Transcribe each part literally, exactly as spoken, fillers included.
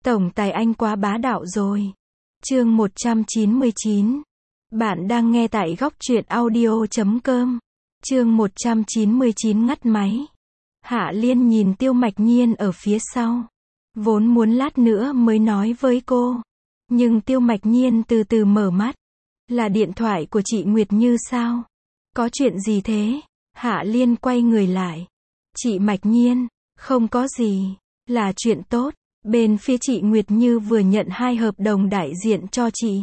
Tổng tài anh quá bá đạo rồi. Chương một trăm chín mươi chín. Bạn đang nghe tại góc truyện audio chấm com. Chương một trăm chín mươi chín ngắt máy. Hạ Liên nhìn Tiêu Mạch Nhiên ở phía sau. Vốn muốn lát nữa mới nói với cô. Nhưng Tiêu Mạch Nhiên từ từ mở mắt. Là điện thoại của chị Nguyệt Như sao? Có chuyện gì thế? Hạ Liên quay người lại. Chị Mạch Nhiên, không có gì. Là chuyện tốt. Bên phía chị Nguyệt Như vừa nhận hai hợp đồng đại diện cho chị.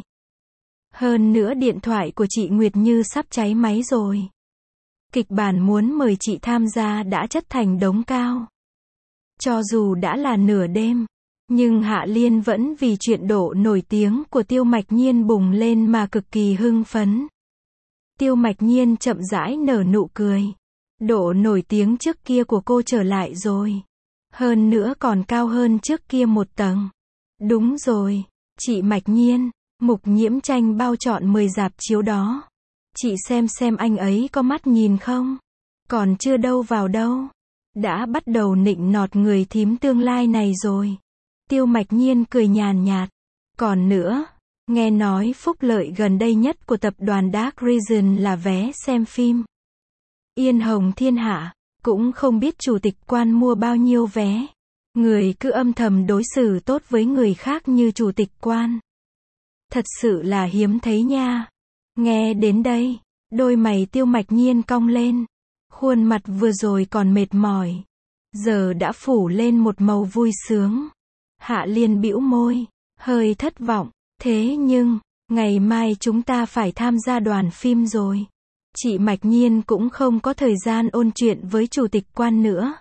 Hơn nữa điện thoại của chị Nguyệt Như sắp cháy máy rồi. Kịch bản muốn mời chị tham gia đã chất thành đống cao. Cho dù đã là nửa đêm, nhưng Hạ Liên vẫn vì chuyện độ nổi tiếng của Tiêu Mạch Nhiên bùng lên mà cực kỳ hưng phấn. Tiêu Mạch Nhiên chậm rãi nở nụ cười. Độ nổi tiếng trước kia của cô trở lại rồi. Hơn nữa còn cao hơn trước kia một tầng. Đúng rồi, chị Mạch Nhiên, Mục Nhiễm tranh bao trọn mười rạp chiếu đó. Chị xem xem anh ấy có mắt nhìn không? Còn chưa đâu vào đâu. Đã bắt đầu nịnh nọt người thím tương lai này rồi. Tiêu Mạch Nhiên cười nhàn nhạt. Còn nữa, nghe nói phúc lợi gần đây nhất của tập đoàn Dark Region là vé xem phim Yên Hồng Thiên Hạ. Cũng không biết chủ tịch quan mua bao nhiêu vé. Người cứ âm thầm đối xử tốt với người khác như chủ tịch quan. Thật sự là hiếm thấy nha. Nghe đến đây, đôi mày Tiêu Mạch Nhiên cong lên. Khuôn mặt vừa rồi còn mệt mỏi, giờ đã phủ lên một màu vui sướng. Hạ Liên bĩu môi, hơi thất vọng. Thế nhưng, ngày mai chúng ta phải tham gia đoàn phim rồi. Chị Mạch Nhiên cũng không có thời gian ôn chuyện với chủ tịch quan nữa.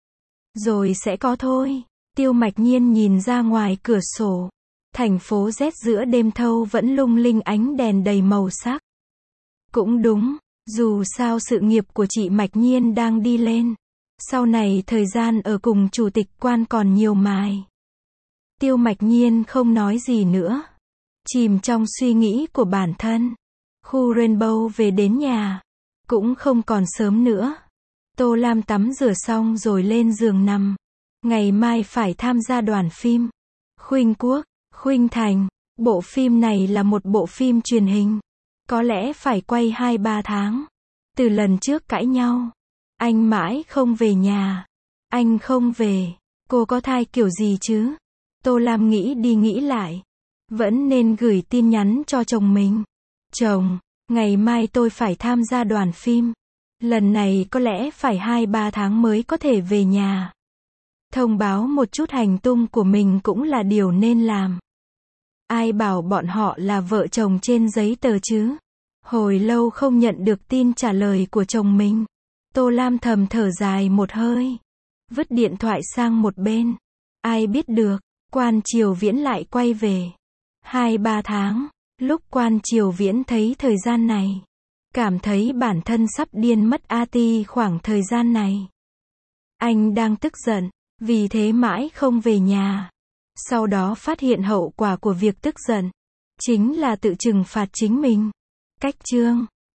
Rồi sẽ có thôi. Tiêu Mạch Nhiên nhìn ra ngoài cửa sổ. Thành phố Z giữa đêm thâu vẫn lung linh ánh đèn đầy màu sắc. Cũng đúng, dù sao sự nghiệp của chị Mạch Nhiên đang đi lên. Sau này thời gian ở cùng chủ tịch quan còn nhiều mài. Tiêu Mạch Nhiên không nói gì nữa. Chìm trong suy nghĩ của bản thân. Khu Rainbow về đến nhà. Cũng không còn sớm nữa. Tô Lam tắm rửa xong rồi lên giường nằm. Ngày mai phải tham gia đoàn phim Khuynh Quốc, Khuynh Thành. Bộ phim này là một bộ phim truyền hình. Có lẽ phải quay hai ba tháng. Từ lần trước cãi nhau, anh mãi không về nhà. Anh không về. Cô có thai kiểu gì chứ? Tô Lam nghĩ đi nghĩ lại. Vẫn nên gửi tin nhắn cho chồng mình. Chồng, ngày mai tôi phải tham gia đoàn phim. Lần này có lẽ phải hai ba tháng mới có thể về nhà. Thông báo một chút hành tung của mình cũng là điều nên làm. Ai bảo bọn họ là vợ chồng trên giấy tờ chứ? Hồi lâu không nhận được tin trả lời của chồng mình. Tô Lam thầm thở dài một hơi. Vứt điện thoại sang một bên. Ai biết được, Quan Triều Viễn lại quay về. Hai ba tháng. Lúc Quan Triều Viễn thấy thời gian này, cảm thấy bản thân sắp điên mất a ti khoảng thời gian này. Anh đang tức giận, vì thế mãi không về nhà. Sau đó phát hiện hậu quả của việc tức giận chính là tự trừng phạt chính mình. Cách chương